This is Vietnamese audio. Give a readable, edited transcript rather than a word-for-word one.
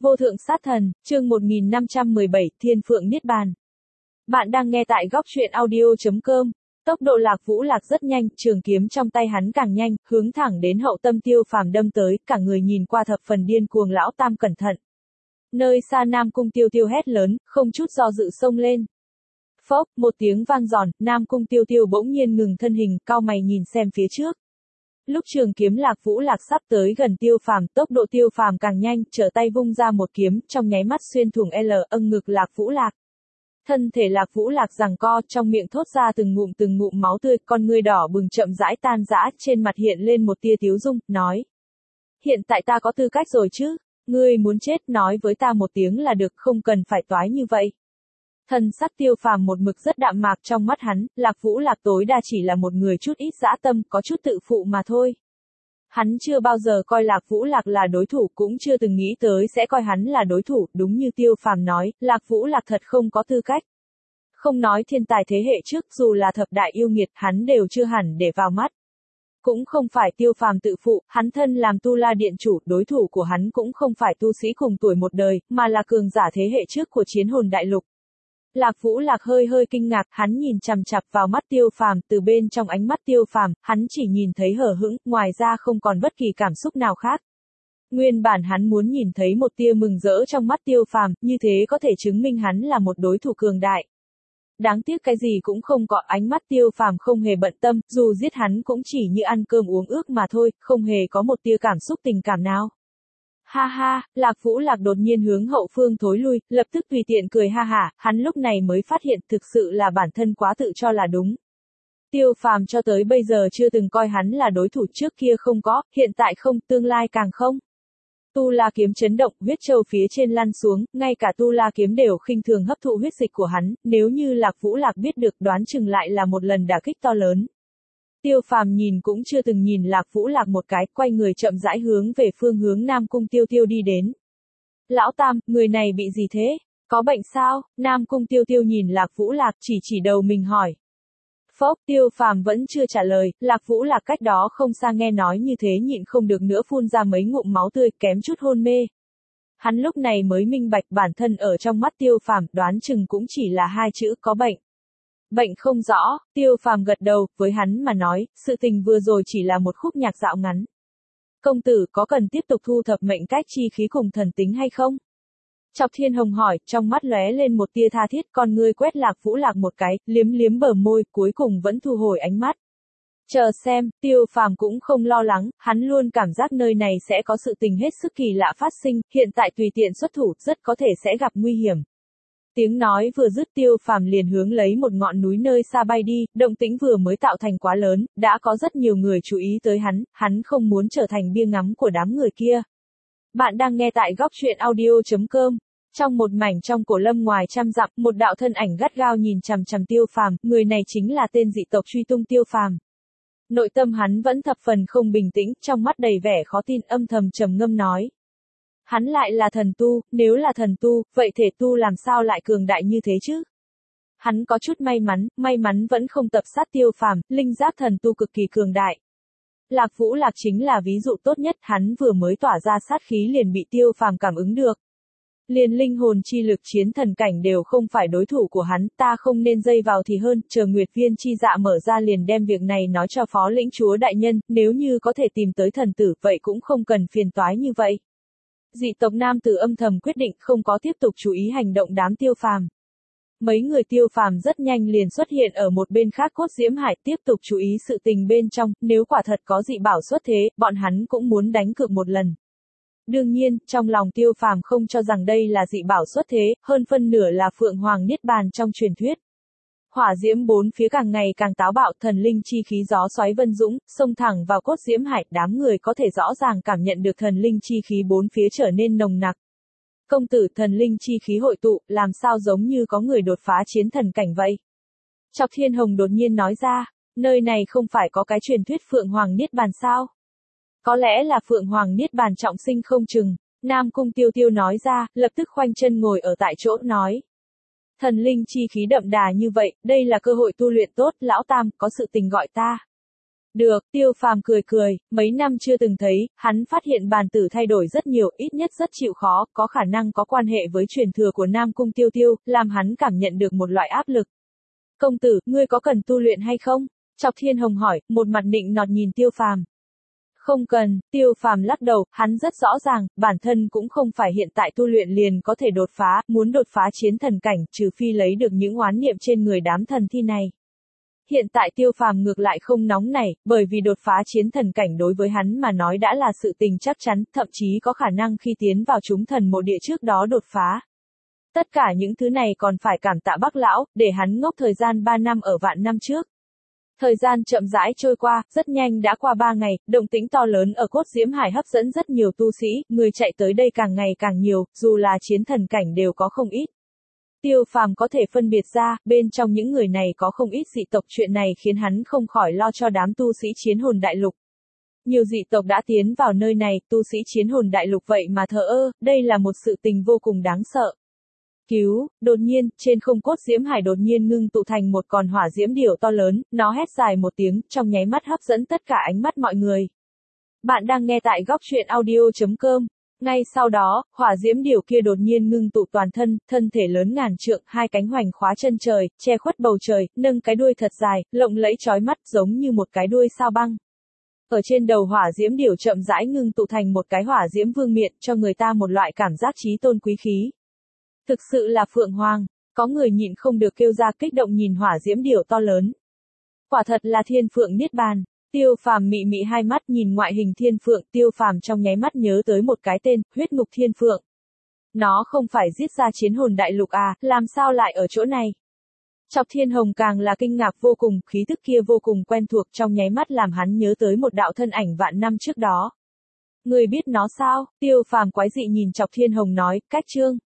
Vô thượng sát thần, chương 1517, Thiên Phượng Niết Bàn. Bạn đang nghe tại góc truyện audio.com. Tốc độ Lạc Vũ Lạc rất nhanh, trường kiếm trong tay hắn càng nhanh, hướng thẳng đến Hậu Tâm Tiêu Phàm đâm tới, cả người nhìn qua thập phần điên cuồng. Lão Tam cẩn thận. Nơi xa Nam Cung Tiêu Tiêu hét lớn, không chút do dự xông lên. Phốc, một tiếng vang giòn, Nam Cung Tiêu Tiêu bỗng nhiên ngừng thân hình, cau mày nhìn xem phía trước. Lúc trường kiếm Lạc Vũ Lạc sắp tới gần Tiêu Phàm, tốc độ Tiêu Phàm càng nhanh, trở tay vung ra một kiếm, trong nháy mắt xuyên thủng ngực Lạc Vũ Lạc. Thân thể Lạc Vũ Lạc giằng co, trong miệng thốt ra từng ngụm máu tươi, con ngươi đỏ bừng chậm rãi tan rã, trên mặt hiện lên một tia tiếu dung, nói: "Hiện tại ta có tư cách rồi chứ? Ngươi muốn chết nói với ta một tiếng là được, không cần phải toái như vậy." Thần sắc Tiêu Phàm một mực rất đạm mạc, trong mắt hắn, Lạc Vũ Lạc tối đa chỉ là một người chút ít dã tâm, có chút tự phụ mà thôi. Hắn chưa bao giờ coi Lạc Vũ Lạc là đối thủ, cũng chưa từng nghĩ tới sẽ coi hắn là đối thủ, đúng như Tiêu Phàm nói, Lạc Vũ Lạc thật không có tư cách. Không nói thiên tài thế hệ trước, dù là thập đại yêu nghiệt, hắn đều chưa hẳn để vào mắt. Cũng không phải Tiêu Phàm tự phụ, hắn thân làm Tu La Điện chủ, đối thủ của hắn cũng không phải tu sĩ cùng tuổi một đời, mà là cường giả thế hệ trước của Chiến Hồn Đại Lục. Lạc Vũ Lạc hơi kinh ngạc, hắn nhìn chằm chằm vào mắt Tiêu Phàm, từ bên trong ánh mắt Tiêu Phàm, hắn chỉ nhìn thấy hờ hững, ngoài ra không còn bất kỳ cảm xúc nào khác. Nguyên bản hắn muốn nhìn thấy một tia mừng rỡ trong mắt Tiêu Phàm, như thế có thể chứng minh hắn là một đối thủ cường đại. Đáng tiếc cái gì cũng không có, ánh mắt Tiêu Phàm không hề bận tâm, dù giết hắn cũng chỉ như ăn cơm uống ước mà thôi, không hề có một tia cảm xúc tình cảm nào. Ha ha, Lạc Vũ Lạc đột nhiên hướng hậu phương thối lui, lập tức tùy tiện cười ha hả, hắn lúc này mới phát hiện thực sự là bản thân quá tự cho là đúng. Tiêu Phàm cho tới bây giờ chưa từng coi hắn là đối thủ, trước kia không có, hiện tại không, tương lai càng không. Tu La kiếm chấn động, huyết châu phía trên lăn xuống, ngay cả Tu La kiếm đều khinh thường hấp thụ huyết dịch của hắn, nếu như Lạc Vũ Lạc biết được đoán chừng lại là một lần đả kích to lớn. Tiêu Phàm nhìn cũng chưa từng nhìn Lạc Vũ Lạc một cái, quay người chậm rãi hướng về phương hướng Nam Cung Tiêu Tiêu đi đến. Lão Tam, người này bị gì thế? Có bệnh sao? Nam Cung Tiêu Tiêu nhìn Lạc Vũ Lạc chỉ đầu mình hỏi. Phốc, Tiêu Phàm vẫn chưa trả lời, Lạc Vũ Lạc cách đó không xa nghe nói như thế nhịn không được nữa phun ra mấy ngụm máu tươi, kém chút hôn mê. Hắn lúc này mới minh bạch bản thân ở trong mắt Tiêu Phàm, đoán chừng cũng chỉ là hai chữ có bệnh. Bệnh không rõ, Tiêu Phàm gật đầu, với hắn mà nói, sự tình vừa rồi chỉ là một khúc nhạc dạo ngắn. Công tử có cần tiếp tục thu thập mệnh cách chi khí cùng thần tính hay không? Chọc Thiên Hồng hỏi, trong mắt lóe lên một tia tha thiết, con ngươi quét Lạc Vũ Lạc một cái, liếm bờ môi, cuối cùng vẫn thu hồi ánh mắt. Chờ xem, Tiêu Phàm cũng không lo lắng, hắn luôn cảm giác nơi này sẽ có sự tình hết sức kỳ lạ phát sinh, hiện tại tùy tiện xuất thủ, rất có thể sẽ gặp nguy hiểm. Tiếng nói vừa dứt, Tiêu Phàm liền hướng lấy một ngọn núi nơi xa bay đi, động tĩnh vừa mới tạo thành quá lớn, đã có rất nhiều người chú ý tới hắn không muốn trở thành bia ngắm của đám người kia. Bạn đang nghe tại góc truyện audio.com. Trong một mảnh trong cổ lâm ngoài trăm dặm, một đạo thân ảnh gắt gao nhìn chằm chằm Tiêu Phàm, người này chính là tên dị tộc truy tung Tiêu Phàm. Nội tâm hắn vẫn thập phần không bình tĩnh, trong mắt đầy vẻ khó tin, âm thầm trầm ngâm nói. Hắn lại là thần tu, nếu là thần tu, vậy thể tu làm sao lại cường đại như thế chứ? Hắn có chút may mắn vẫn không tập sát Tiêu Phàm, linh giáp thần tu cực kỳ cường đại. Lạc Vũ Lạc chính là ví dụ tốt nhất, hắn vừa mới tỏa ra sát khí liền bị Tiêu Phàm cảm ứng được. Liền linh hồn chi lực chiến thần cảnh đều không phải đối thủ của hắn, ta không nên dây vào thì hơn, chờ Nguyệt Viên chi dạ mở ra liền đem việc này nói cho phó lĩnh chúa đại nhân, nếu như có thể tìm tới thần tử, vậy cũng không cần phiền toái như vậy. Dị tộc nam tử âm thầm quyết định không có tiếp tục chú ý hành động đám Tiêu Phàm. Mấy người Tiêu Phàm rất nhanh liền xuất hiện ở một bên khác Cốt Diễm Hải, tiếp tục chú ý sự tình bên trong, nếu quả thật có dị bảo xuất thế, bọn hắn cũng muốn đánh cược một lần. Đương nhiên, trong lòng Tiêu Phàm không cho rằng đây là dị bảo xuất thế, hơn phân nửa là Phượng Hoàng Niết Bàn trong truyền thuyết. Hỏa diễm bốn phía càng ngày càng táo bạo, thần linh chi khí gió xoáy vân dũng, xông thẳng vào Cốt Diễm Hải, đám người có thể rõ ràng cảm nhận được thần linh chi khí bốn phía trở nên nồng nặc. Công tử, thần linh chi khí hội tụ, làm sao giống như có người đột phá chiến thần cảnh vậy? Chọc Thiên Hồng đột nhiên nói ra, nơi này không phải có cái truyền thuyết Phượng Hoàng Niết Bàn sao? Có lẽ là Phượng Hoàng Niết Bàn trọng sinh không chừng. Nam Cung Tiêu Tiêu nói ra, lập tức khoanh chân ngồi ở tại chỗ nói. Thần linh chi khí đậm đà như vậy, đây là cơ hội tu luyện tốt, Lão Tam, có sự tình gọi ta. Được, Tiêu Phàm cười cười, mấy năm chưa từng thấy, hắn phát hiện bàn tử thay đổi rất nhiều, ít nhất rất chịu khó, có khả năng có quan hệ với truyền thừa của Nam Cung Tiêu Tiêu, làm hắn cảm nhận được một loại áp lực. Công tử, ngươi có cần tu luyện hay không? Chọc Thiên Hồng hỏi, một mặt nịnh nọt nhìn Tiêu Phàm. Không cần, Tiêu Phàm lắc đầu, hắn rất rõ ràng, bản thân cũng không phải hiện tại tu luyện liền có thể đột phá, muốn đột phá chiến thần cảnh, trừ phi lấy được những oán niệm trên người đám thần thi này. Hiện tại Tiêu Phàm ngược lại không nóng nảy, bởi vì đột phá chiến thần cảnh đối với hắn mà nói đã là sự tình chắc chắn, thậm chí có khả năng khi tiến vào chúng thần mộ địa trước đó đột phá. Tất cả những thứ này còn phải cảm tạ Bắc lão, để hắn ngốc thời gian 3 năm ở vạn năm trước. Thời gian chậm rãi trôi qua, rất nhanh đã qua 3 ngày, động tĩnh to lớn ở cốt diễm hải hấp dẫn rất nhiều tu sĩ, người chạy tới đây càng ngày càng nhiều, dù là chiến thần cảnh đều có không ít. Tiêu Phàm có thể phân biệt ra, bên trong những người này có không ít dị tộc, chuyện này khiến hắn không khỏi lo cho đám tu sĩ chiến hồn đại lục. Nhiều dị tộc đã tiến vào nơi này, tu sĩ chiến hồn đại lục vậy mà thờ ơ, đây là một sự tình vô cùng đáng sợ. Đột nhiên, trên không cốt diễm hải đột nhiên ngưng tụ thành một con hỏa diễm điểu to lớn, nó hét dài một tiếng, trong nháy mắt hấp dẫn tất cả ánh mắt mọi người. Bạn đang nghe tại góc truyện audio.com. Ngay sau đó, hỏa diễm điểu kia đột nhiên ngưng tụ toàn thân, thân thể lớn ngàn trượng, hai cánh hoành khóa chân trời, che khuất bầu trời, nâng cái đuôi thật dài, lộng lẫy chói mắt giống như một cái đuôi sao băng. Ở trên đầu hỏa diễm điểu chậm rãi ngưng tụ thành một cái hỏa diễm vương miện, cho người ta một loại cảm giác chí tôn quý khí. Thực sự là Phượng Hoàng, có người nhịn không được kêu ra kích động nhìn hỏa diễm điểu to lớn. Quả thật là Thiên Phượng Niết Bàn. Tiêu Phàm mị mị hai mắt nhìn ngoại hình Thiên Phượng, Tiêu Phàm trong nháy mắt nhớ tới một cái tên, Huyết Ngục Thiên Phượng. Nó không phải giết ra chiến hồn đại lục à, làm sao lại ở chỗ này? Chọc Thiên Hồng càng là kinh ngạc vô cùng, khí tức kia vô cùng quen thuộc, trong nháy mắt làm hắn nhớ tới một đạo thân ảnh vạn năm trước đó. Người biết nó sao? Tiêu Phàm quái dị nhìn Chọc Thiên Hồng nói, cách chương.